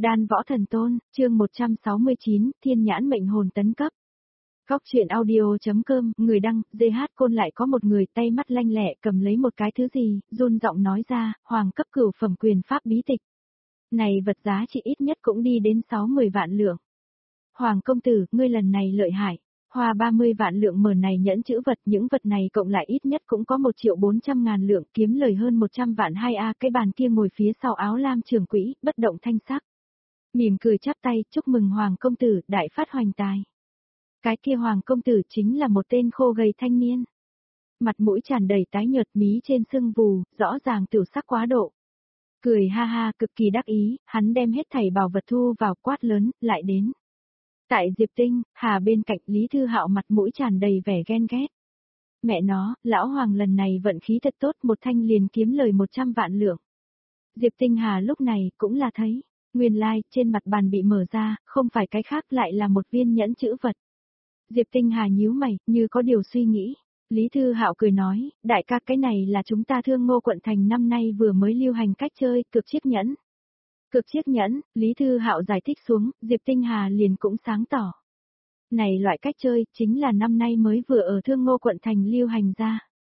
Đan Võ Thần Tôn, chương 169, Thiên Nhãn Mệnh Hồn tấn cấp. Góc truyện audio.com, người đăng, GH Côn lại có một người tay mắt lanh lẹ cầm lấy một cái thứ gì, run giọng nói ra, hoàng cấp cửu phẩm quyền pháp bí tịch. Này vật giá trị ít nhất cũng đi đến 60 vạn lượng. Hoàng công tử, ngươi lần này lợi hại. Hoa 30 vạn lượng mở này nhẫn chữ vật, những vật này cộng lại ít nhất cũng có 1.400.000 lượng, kiếm lời hơn 100 vạn 2A. Cái bàn kia ngồi phía sau áo lam trưởng quỹ, bất động thanh sắc. Mỉm cười chắp tay, chúc mừng Hoàng công tử, đại phát hoành tài. Cái kia Hoàng công tử chính là một tên khô gầy thanh niên. Mặt mũi tràn đầy tái nhợt, mí trên sưng vù, rõ ràng tiểu sắc quá độ. Cười ha ha, cực kỳ đắc ý, hắn đem hết thảy bảo vật thu vào, quát lớn, lại đến. Tại Diệp Tinh, Hà bên cạnh Lý Thư Hạo mặt mũi tràn đầy vẻ ghen ghét. Mẹ nó, lão Hoàng lần này vận khí thật tốt, một thanh liền kiếm lời 100 vạn lượng. Diệp Tinh Hà lúc này cũng là thấy, nguyên lai, trên mặt bàn bị mở ra, không phải cái khác lại là một viên nhẫn chữ vật. Diệp Tinh Hà nhíu mày, như có điều suy nghĩ. Lý Thư Hạo cười nói, đại ca, cái này là chúng ta Thương Ngô quận thành năm nay vừa mới lưu hành cách chơi, cực chiếc nhẫn. Cực chiếc nhẫn, Lý Thư Hạo giải thích xuống, Diệp Tinh Hà liền cũng sáng tỏ. Này loại cách chơi, chính là năm nay mới vừa ở Thương Ngô quận thành lưu hành ra.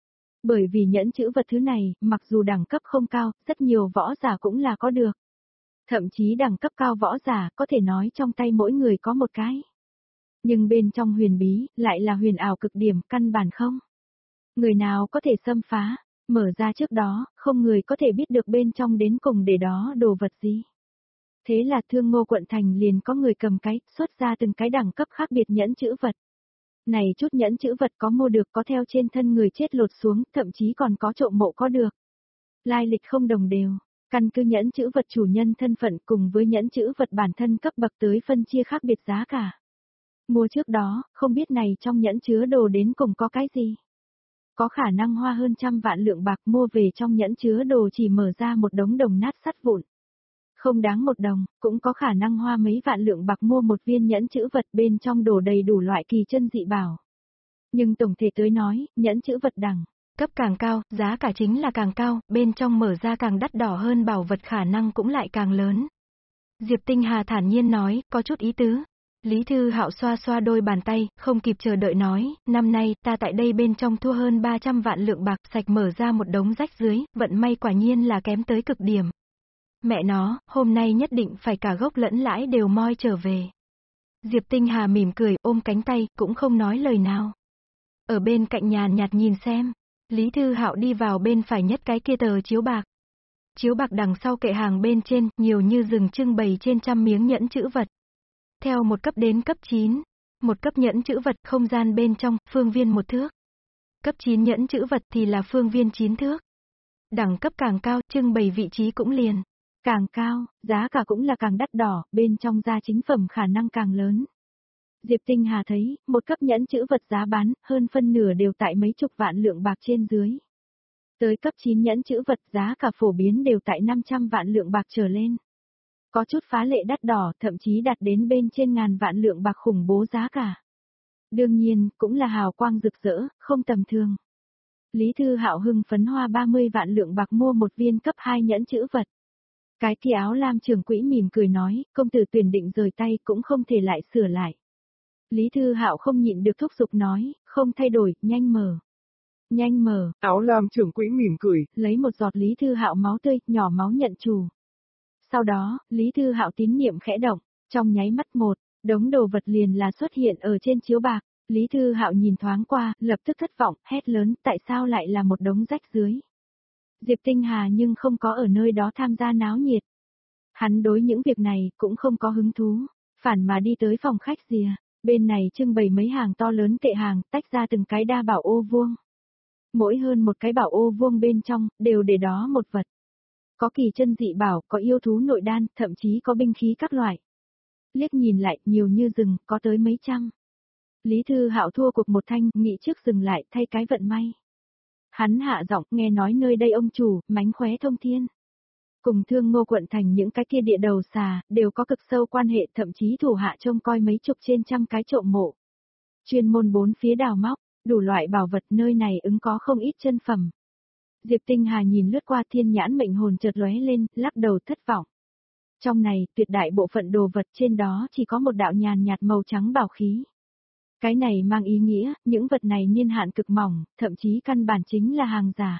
Bởi vì nhẫn chữ vật thứ này, mặc dù đẳng cấp không cao, rất nhiều võ giả cũng là có được. Thậm chí đẳng cấp cao võ giả, có thể nói trong tay mỗi người có một cái. Nhưng bên trong huyền bí, lại là huyền ảo cực điểm, căn bản không. Người nào có thể xâm phá, mở ra trước đó, không người có thể biết được bên trong đến cùng để đó đồ vật gì. Thế là Thương Ngô quận thành liền có người cầm cái, xuất ra từng cái đẳng cấp khác biệt nhẫn chữ vật. Này chút nhẫn chữ vật có mua được, có theo trên thân người chết lột xuống, thậm chí còn có trộm mộ có được. Lai lịch không đồng đều, căn cứ nhẫn chữ vật chủ nhân thân phận cùng với nhẫn chữ vật bản thân cấp bậc tới phân chia khác biệt giá cả. Mua trước đó, không biết này trong nhẫn chứa đồ đến cùng có cái gì. Có khả năng hoa hơn 100 vạn lượng bạc, mua về trong nhẫn chứa đồ chỉ mở ra một đống đồng nát sắt vụn. Không đáng một đồng, cũng có khả năng hoa mấy vạn lượng bạc mua một viên nhẫn chữ vật, bên trong đổ đầy đủ loại kỳ chân dị bảo. Nhưng tổng thể tới nói, nhẫn chữ vật đẳng cấp càng cao, giá cả chính là càng cao, bên trong mở ra càng đắt đỏ hơn, bảo vật khả năng cũng lại càng lớn. Diệp Tinh Hà thản nhiên nói, có chút ý tứ. Lý Thư Hạo xoa xoa đôi bàn tay, không kịp chờ đợi nói, năm nay ta tại đây bên trong thua hơn 300 vạn lượng bạc, sạch mở ra một đống rách dưới, vận may quả nhiên là kém tới cực điểm. Mẹ nó, hôm nay nhất định phải cả gốc lẫn lãi đều moi trở về. Diệp Tinh Hà mỉm cười, ôm cánh tay, cũng không nói lời nào. Ở bên cạnh nhàn nhạt nhìn xem, Lý Thư Hạo đi vào bên phải nhất cái kia tờ chiếu bạc. Chiếu bạc đằng sau kệ hàng bên trên, nhiều như rừng trưng bày trên trăm miếng nhẫn chữ vật. Theo một cấp đến cấp 9, một cấp nhẫn chữ vật, không gian bên trong, phương viên 1 thước. Cấp 9 nhẫn chữ vật thì là phương viên 9 thước. Đẳng cấp càng cao, trưng bày vị trí cũng liền. Càng cao, giá cả cũng là càng đắt đỏ, bên trong gia chính phẩm khả năng càng lớn. Diệp Tinh Hà thấy, một cấp nhẫn chữ vật giá bán, hơn phân nửa đều tại mấy chục vạn lượng bạc trên dưới. Tới cấp 9 nhẫn chữ vật giá cả phổ biến đều tại 500 vạn lượng bạc trở lên. Có chút phá lệ đắt đỏ, thậm chí đạt đến bên trên ngàn vạn lượng bạc, khủng bố giá cả. Đương nhiên, cũng là hào quang rực rỡ, không tầm thường. Lý Thư Hạo hưng phấn hoa 30 vạn lượng bạc mua một viên cấp 2 nhẫn chữ vật. Cái kia áo lam trưởng quỹ mỉm cười nói, công tử tuyển định rời tay cũng không thể lại sửa lại. Lý Thư Hạo không nhịn được thúc giục nói, không thay đổi, nhanh mở. Nhanh mở, áo lam trưởng quỹ mỉm cười, lấy một giọt Lý Thư Hạo máu tươi, nhỏ máu nhận chủ. Sau đó, Lý Thư Hạo tín niệm khẽ động, trong nháy mắt một, đống đồ vật liền là xuất hiện ở trên chiếu bạc. Lý Thư Hạo nhìn thoáng qua, lập tức thất vọng, hét lớn, tại sao lại là một đống rách dưới. Diệp Tinh Hà nhưng không có ở nơi đó tham gia náo nhiệt. Hắn đối những việc này cũng không có hứng thú, phản mà đi tới phòng khách rìa, bên này trưng bày mấy hàng to lớn kệ hàng, tách ra từng cái đa bảo ô vuông. Mỗi hơn một cái bảo ô vuông bên trong, đều để đó một vật. Có kỳ chân dị bảo, có yêu thú nội đan, thậm chí có binh khí các loại. Liếc nhìn lại, nhiều như rừng, có tới mấy trăm. Lý Thư Hạo thua cuộc một thanh, nghĩ trước dừng lại, thay cái vận may. Hắn hạ giọng, nghe nói nơi đây ông chủ, mánh khóe thông thiên. Cùng Thương Ngô quận thành những cái kia địa đầu xà, đều có cực sâu quan hệ, thậm chí thủ hạ trông coi mấy chục trên trăm cái trộm mộ. Chuyên môn bốn phía đào móc, đủ loại bảo vật, nơi này ứng có không ít chân phẩm. Diệp Tinh Hà nhìn lướt qua, thiên nhãn mệnh hồn chợt lóe lên, lắc đầu thất vọng. Trong này, tuyệt đại bộ phận đồ vật trên đó chỉ có một đạo nhàn nhạt màu trắng bảo khí. Cái này mang ý nghĩa, những vật này niên hạn cực mỏng, thậm chí căn bản chính là hàng giả.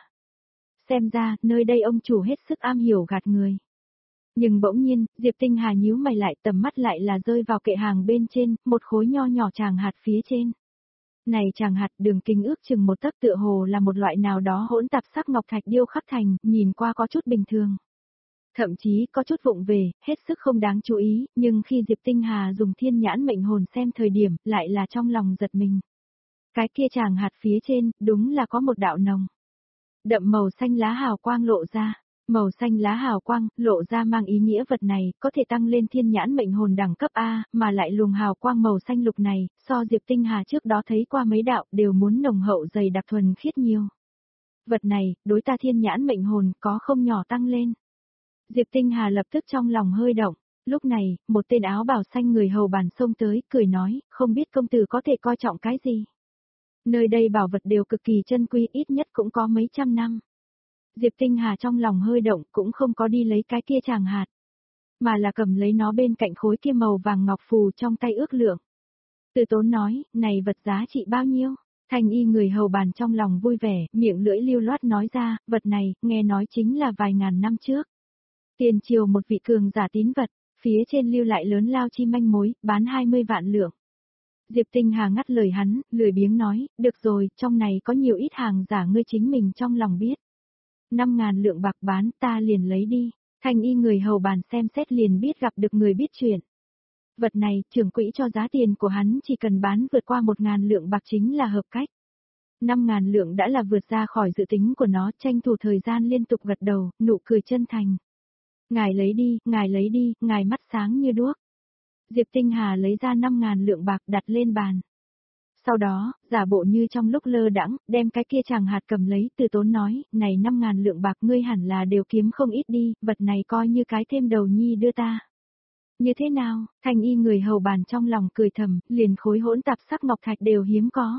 Xem ra, nơi đây ông chủ hết sức am hiểu gạt người. Nhưng bỗng nhiên, Diệp Tinh Hà nhíu mày lại, tầm mắt lại là rơi vào kệ hàng bên trên, một khối nho nhỏ tràng hạt phía trên. Này tràng hạt đường kính ước chừng một tấc, tựa hồ là một loại nào đó hỗn tạp sắc ngọc thạch điêu khắc thành, nhìn qua có chút bình thường. Thậm chí có chút vụng về, hết sức không đáng chú ý, nhưng khi Diệp Tinh Hà dùng thiên nhãn mệnh hồn xem thời điểm, lại là trong lòng giật mình. Cái kia tràng hạt phía trên, đúng là có một đạo nồng đậm màu xanh lá hào quang lộ ra. Màu xanh lá hào quang, lộ ra mang ý nghĩa vật này, có thể tăng lên thiên nhãn mệnh hồn đẳng cấp A, mà lại luồng hào quang màu xanh lục này, so Diệp Tinh Hà trước đó thấy qua mấy đạo, đều muốn nồng hậu dày đặc thuần khiết nhiều. Vật này, đối ta thiên nhãn mệnh hồn, có không nhỏ tăng lên. Diệp Tinh Hà lập tức trong lòng hơi động, lúc này, một tên áo bào xanh người hầu bàn xông tới, cười nói, không biết công tử có thể coi trọng cái gì. Nơi đây bảo vật đều cực kỳ chân quý, ít nhất cũng có mấy trăm năm. Diệp Tinh Hà trong lòng hơi động, cũng không có đi lấy cái kia tràng hạt, mà là cầm lấy nó bên cạnh khối kia màu vàng ngọc phù trong tay ước lượng. Từ Tốn nói, này vật giá trị bao nhiêu? Thanh y người hầu bàn trong lòng vui vẻ, miệng lưỡi lưu loát nói ra, vật này, nghe nói chính là vài ngàn năm trước. Tiền triều một vị cường giả tín vật, phía trên lưu lại lớn lao chi manh mối, bán 20 vạn lượng. Diệp Tinh Hà ngắt lời hắn, lười biếng nói, được rồi, trong này có nhiều ít hàng giả ngươi chính mình trong lòng biết. 5.000 lượng bạc bán ta liền lấy đi, thanh y người hầu bàn xem xét liền biết gặp được người biết chuyện. Vật này, trưởng quỹ cho giá tiền của hắn chỉ cần bán vượt qua 1.000 lượng bạc chính là hợp cách. 5.000 lượng đã là vượt ra khỏi dự tính của nó, tranh thủ thời gian liên tục gật đầu, nụ cười chân thành. Ngài lấy đi, ngài mắt sáng như đuốc. Diệp Tinh Hà lấy ra 5.000 lượng bạc đặt lên bàn. Sau đó, giả bộ như trong lúc lơ đãng, đem cái kia chàng hạt cầm lấy, Từ Tốn nói, này 5.000 lượng bạc ngươi hẳn là đều kiếm không ít đi, vật này coi như cái thêm đầu nhi đưa ta. Như thế nào, thanh y người hầu bàn trong lòng cười thầm, liền khối hỗn tạp sắc ngọc thạch đều hiếm có.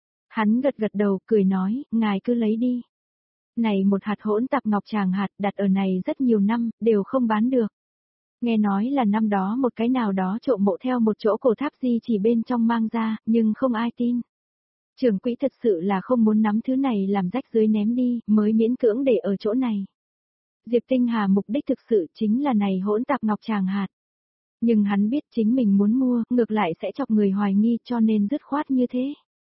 Hắn gật gật đầu, cười nói, ngài cứ lấy đi. Này một hạt hỗn tạp ngọc tràng hạt đặt ở này rất nhiều năm, đều không bán được. Nghe nói là năm đó một cái nào đó trộm mộ theo một chỗ cổ tháp di chỉ bên trong mang ra, nhưng không ai tin. Trưởng quỹ thật sự là không muốn nắm thứ này làm rách dưới ném đi, mới miễn cưỡng để ở chỗ này. Diệp Tinh Hà mục đích thực sự chính là này hỗn tạp ngọc tràng hạt. Nhưng hắn biết chính mình muốn mua, ngược lại sẽ chọc người hoài nghi cho nên dứt khoát như thế.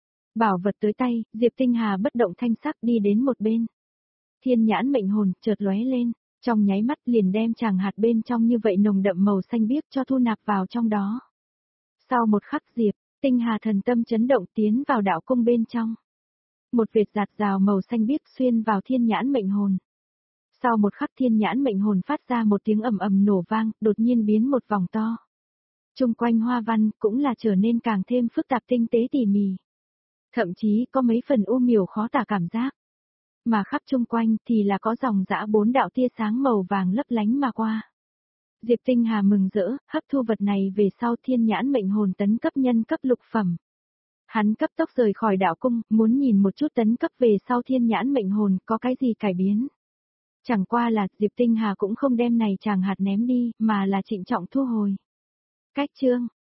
Bảo vật tới tay, Diệp Tinh Hà bất động thanh sắc đi đến một bên. Thiên nhãn mệnh hồn chợt lóe lên, trong nháy mắt liền đem tràng hạt bên trong như vậy nồng đậm màu xanh biếc cho thu nạp vào trong đó. Sau một khắc Diệp Tinh Hà thần tâm chấn động tiến vào đạo cung bên trong. Một vệt giạt rào màu xanh biếc xuyên vào thiên nhãn mệnh hồn. Sau một khắc thiên nhãn mệnh hồn phát ra một tiếng ầm ầm nổ vang, đột nhiên biến một vòng to. Trung quanh hoa văn cũng là trở nên càng thêm phức tạp tinh tế tỉ mỉ. Thậm chí có mấy phần u miều khó tả cảm giác. Mà khắp chung quanh thì là có dòng dã 4 đạo tia sáng màu vàng lấp lánh mà qua. Diệp Tinh Hà mừng rỡ, hấp thu vật này về sau thiên nhãn mệnh hồn tấn cấp nhân cấp lục phẩm. Hắn cấp tốc rời khỏi đạo cung, muốn nhìn một chút tấn cấp về sau thiên nhãn mệnh hồn có cái gì cải biến. Chẳng qua là Diệp Tinh Hà cũng không đem này chàng hạt ném đi, mà là trịnh trọng thu hồi. Cách chương